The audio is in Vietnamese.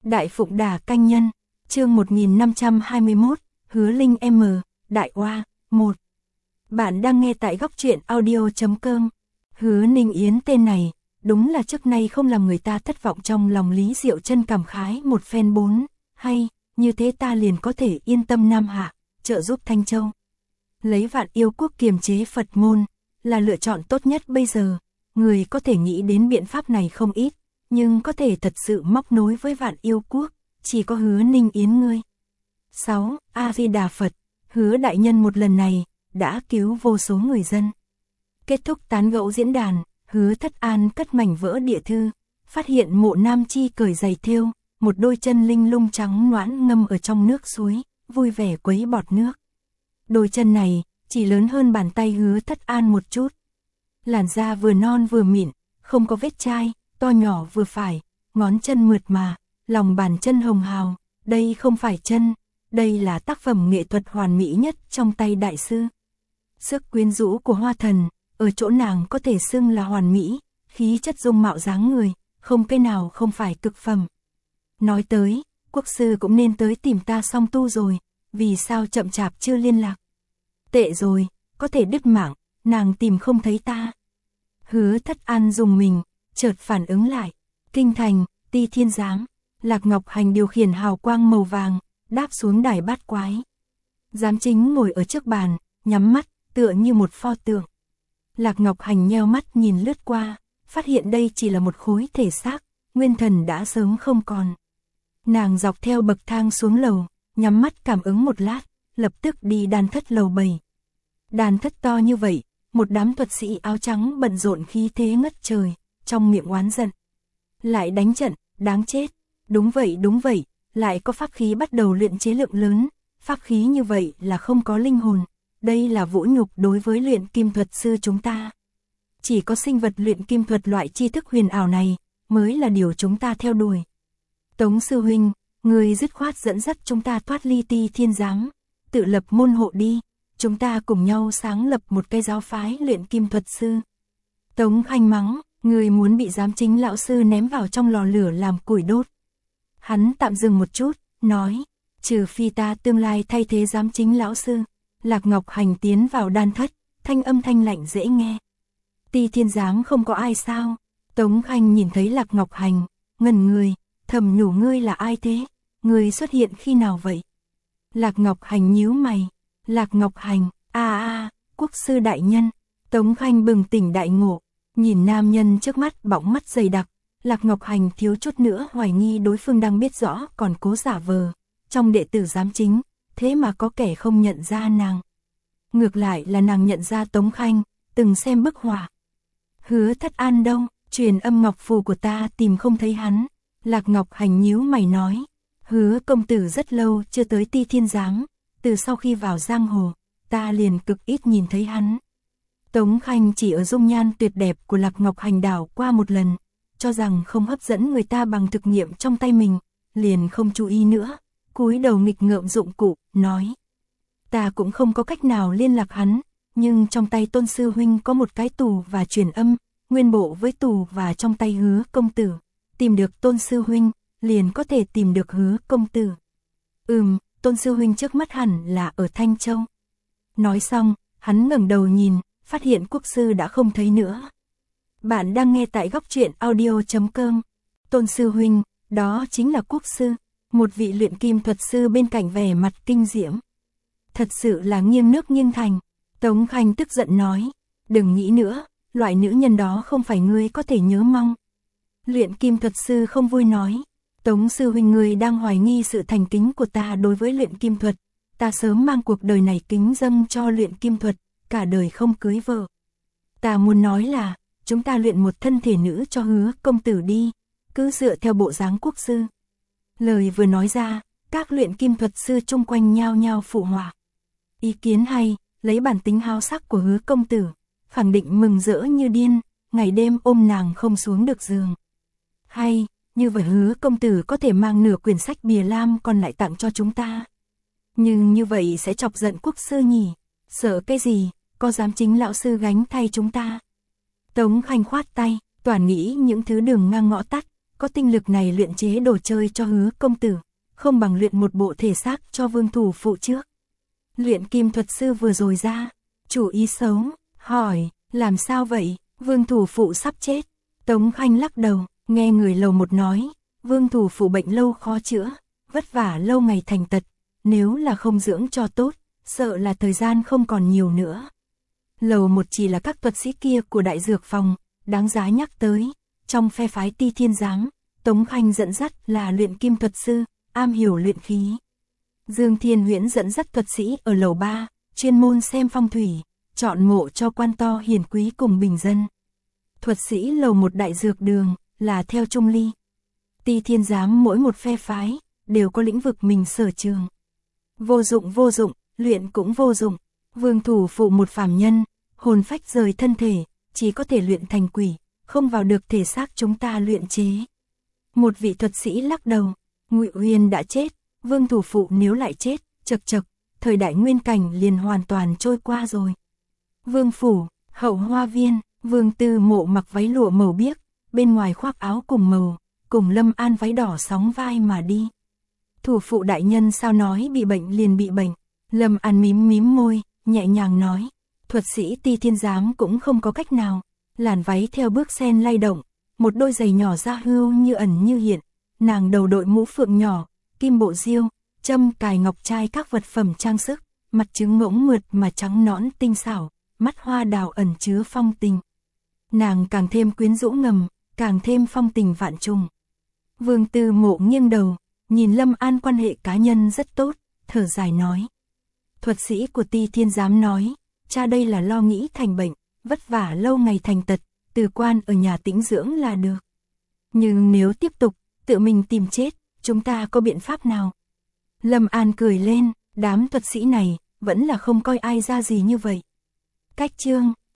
Đại Phụng Đà Canh Nhân, chương 1521, Hứa Linh M, Đại Oa, 1. Bạn đang nghe tại góc truyện audio.com. Hứa Ninh Yến tên này, đúng là trước nay không làm người ta thất vọng. Trong lòng Lý Diệu Chân cảm khái một phen. 4. Hay, như thế ta liền có thể yên tâm Nam Hạ, trợ giúp Thanh Châu. Lấy Vạn Yêu Quốc kiềm chế Phật môn, là lựa chọn tốt nhất bây giờ. Người có thể nghĩ đến biện pháp này không ít, nhưng có thể thật sự móc nối với Vạn Yêu Quốc, chỉ có Hứa Ninh Yến ngươi. 6. A Di Đà Phật, Hứa đại nhân một lần này, đã cứu vô số người dân. Kết thúc tán gẫu diễn đàn, Hứa Thất An cất mảnh vỡ địa thư, phát hiện Mộ Nam Chi cởi giày thêu, một đôi chân linh lung trắng noãn ngâm ở trong nước suối, vui vẻ quấy bọt nước. Đôi chân này, chỉ lớn hơn bàn tay Hứa Thất An một chút. Làn da vừa non vừa mịn, không có vết chai, to nhỏ vừa phải, ngón chân mượt mà, lòng bàn chân hồng hào, đây không phải chân, đây là tác phẩm nghệ thuật hoàn mỹ nhất trong tay đại sư. Sức quyến rũ của Hoa Thần, ở chỗ nàng có thể xưng là hoàn mỹ, khí chất dung mạo dáng người, không cái nào không phải cực phẩm. Nói tới, quốc sư cũng nên tới tìm ta song tu rồi, vì sao chậm chạp chưa liên lạc? Tệ rồi, có thể đứt mạng, nàng tìm không thấy ta. Hứa Thất An dùng mình, chợt phản ứng lại. Kinh thành, Ti Thiên Giám, Lạc Ngọc Hành điều khiển hào quang màu vàng, đáp xuống đài bát quái. Giám chính ngồi ở trước bàn, nhắm mắt, tựa như một pho tượng. Lạc Ngọc Hành nheo mắt nhìn lướt qua, phát hiện đây chỉ là một khối thể xác, nguyên thần đã sớm không còn. Nàng dọc theo bậc thang xuống lầu, nhắm mắt cảm ứng một lát, lập tức đi đan thất lầu 7. Đan thất to như vậy, một đám thuật sĩ áo trắng bận rộn khí thế ngất trời, trong miệng oán giận. Lại đánh trận, đáng chết. Đúng vậy, lại có pháp khí bắt đầu luyện chế lượng lớn, pháp khí như vậy là không có linh hồn, đây là vũ nhục đối với luyện kim thuật sư chúng ta. Chỉ có sinh vật luyện kim thuật loại tri thức huyền ảo này, mới là điều chúng ta theo đuổi. Tống sư huynh, người dứt khoát dẫn dắt chúng ta thoát ly Ti Thiên Giám, tự lập môn hộ đi, chúng ta cùng nhau sáng lập một cái giáo phái luyện kim thuật sư. Tống Khanh mắng, người muốn bị giám chính lão sư ném vào trong lò lửa làm củi đốt. Hắn tạm dừng một chút, nói, trừ phi ta tương lai thay thế giám chính lão sư. Lạc Ngọc Hành tiến vào đan thất, thanh âm thanh lạnh dễ nghe. Ti Thiên Giám không có ai sao? Tống Khanh nhìn thấy Lạc Ngọc Hành, ngẩn người, thầm nhủ ngươi là ai thế? Ngươi xuất hiện khi nào vậy? Lạc Ngọc Hành nhíu mày. Lạc Ngọc Hành, quốc sư đại nhân. Tống Khanh bừng tỉnh đại ngộ, nhìn nam nhân trước mắt bóng mắt dày đặc. Lạc Ngọc Hành thiếu chút nữa hoài nghi đối phương đang biết rõ còn cố giả vờ. Trong đệ tử giám chính, thế mà có kẻ không nhận ra nàng. Ngược lại là nàng nhận ra Tống Khanh, từng xem bức họa. Hứa Thất An đâu, truyền âm ngọc phù của ta tìm không thấy hắn. Lạc Ngọc Hành nhíu mày nói, Hứa công tử rất lâu chưa tới Ti Thiên Giám, từ sau khi vào giang hồ, ta liền cực ít nhìn thấy hắn. Tống Khanh chỉ ở dung nhan tuyệt đẹp của Lạc Ngọc Hành đảo qua một lần, cho rằng không hấp dẫn người ta bằng thực nghiệm trong tay mình, liền không chú ý nữa, cúi đầu nghịch ngợm dụng cụ, nói. Ta cũng không có cách nào liên lạc hắn, nhưng trong tay Tôn sư huynh có một cái tù và truyền âm, nguyên bộ với tù và trong tay Hứa công tử. Tìm được Tôn sư huynh, liền có thể tìm được Hứa công tử. Tôn sư huynh trước mắt hẳn là ở Thanh Châu. Nói xong, hắn ngẩng đầu nhìn, phát hiện quốc sư đã không thấy nữa. Bạn đang nghe tại góc truyện audio.com. Tôn sư huynh, đó chính là quốc sư, một vị luyện kim thuật sư bên cạnh vẻ mặt kinh diễm. Thật sự là nghiêng nước nghiêng thành. Tống Khanh tức giận nói, đừng nghĩ nữa, loại nữ nhân đó không phải ngươi có thể nhớ mong. Luyện kim thuật sư không vui nói, Tống sư huynh ngươi đang hoài nghi sự thành kính của ta đối với luyện kim thuật. Ta sớm mang cuộc đời này kính dâng cho luyện kim thuật, cả đời không cưới vợ. Ta muốn nói là, chúng ta luyện một thân thể nữ cho Hứa công tử đi, cứ dựa theo bộ dáng quốc sư. Lời vừa nói ra, các luyện kim thuật sư chung quanh nhao nhao phụ họa. Ý kiến hay, lấy bản tính háo sắc của Hứa công tử, khẳng định mừng rỡ như điên, ngày đêm ôm nàng không xuống được giường. Hay, như vậy Hứa công tử có thể mang nửa quyển sách bìa lam còn lại tặng cho chúng ta. Nhưng như vậy sẽ chọc giận quốc sư nhỉ, sợ cái gì, có giám chính lão sư gánh thay chúng ta. Tống Khanh khoát tay, toàn nghĩ những thứ đường ngang ngõ tắt, có tinh lực này luyện chế đồ chơi cho Hứa công tử, không bằng luyện một bộ thể xác cho Vương thủ phụ trước. Luyện kim thuật sư vừa rồi ra, chủ ý xấu, hỏi, làm sao vậy, Vương thủ phụ sắp chết. Tống Khanh lắc đầu, nghe người lầu một nói, Vương thủ phụ bệnh lâu khó chữa, vất vả lâu ngày thành tật, nếu là không dưỡng cho tốt, sợ là thời gian không còn nhiều nữa. Lầu một chỉ là các thuật sĩ kia của đại dược phòng, đáng giá nhắc tới, trong phe phái Ti Thiên Giám, Tống Khanh dẫn dắt là luyện kim thuật sư, am hiểu luyện khí. Dương Thiên Huyễn dẫn dắt thuật sĩ ở lầu 3, chuyên môn xem phong thủy, chọn mộ cho quan to hiền quý cùng bình dân. Thuật sĩ lầu một đại dược đường, là theo Trung Ly. Ti Thiên Giám mỗi một phe phái, đều có lĩnh vực mình sở trường. Vô dụng, luyện cũng vô dụng. Vương thủ phụ một phàm nhân, hồn phách rời thân thể, chỉ có thể luyện thành quỷ, không vào được thể xác chúng ta luyện chế. Một vị thuật sĩ lắc đầu, Ngụy Uyên đã chết, Vương thủ phụ nếu lại chết, chật, thời đại nguyên cảnh liền hoàn toàn trôi qua rồi. Vương phủ, hậu hoa viên, Vương Tư Mộ mặc váy lụa màu biếc, bên ngoài khoác áo cùng màu, cùng Lâm An váy đỏ sóng vai mà đi. Thủ phụ đại nhân sao nói bị bệnh liền bị bệnh. Lâm An mím môi, nhẹ nhàng nói, thuật sĩ Ti Thiên Giám cũng không có cách nào. Làn váy theo bước sen lay động, một đôi giày nhỏ da hươu như ẩn như hiện, nàng đầu đội mũ phượng nhỏ, kim bộ diêu, châm cài ngọc trai các vật phẩm trang sức, mặt trứng ngỗng mượt mà trắng nõn tinh xảo, mắt hoa đào ẩn chứa phong tình. Nàng càng thêm quyến rũ ngầm, càng thêm phong tình vạn trùng. Vương Tư Mộ nghiêng đầu, nhìn Lâm An quan hệ cá nhân rất tốt, thở dài nói. Thuật sĩ của Ti Thiên Giám nói, cha đây là lo nghĩ thành bệnh, vất vả lâu ngày thành tật, từ quan ở nhà tĩnh dưỡng là được. Nhưng nếu tiếp tục, tự mình tìm chết, chúng ta có biện pháp nào? Lâm An cười lên, đám thuật sĩ này, vẫn là không coi ai ra gì như vậy. Cách chương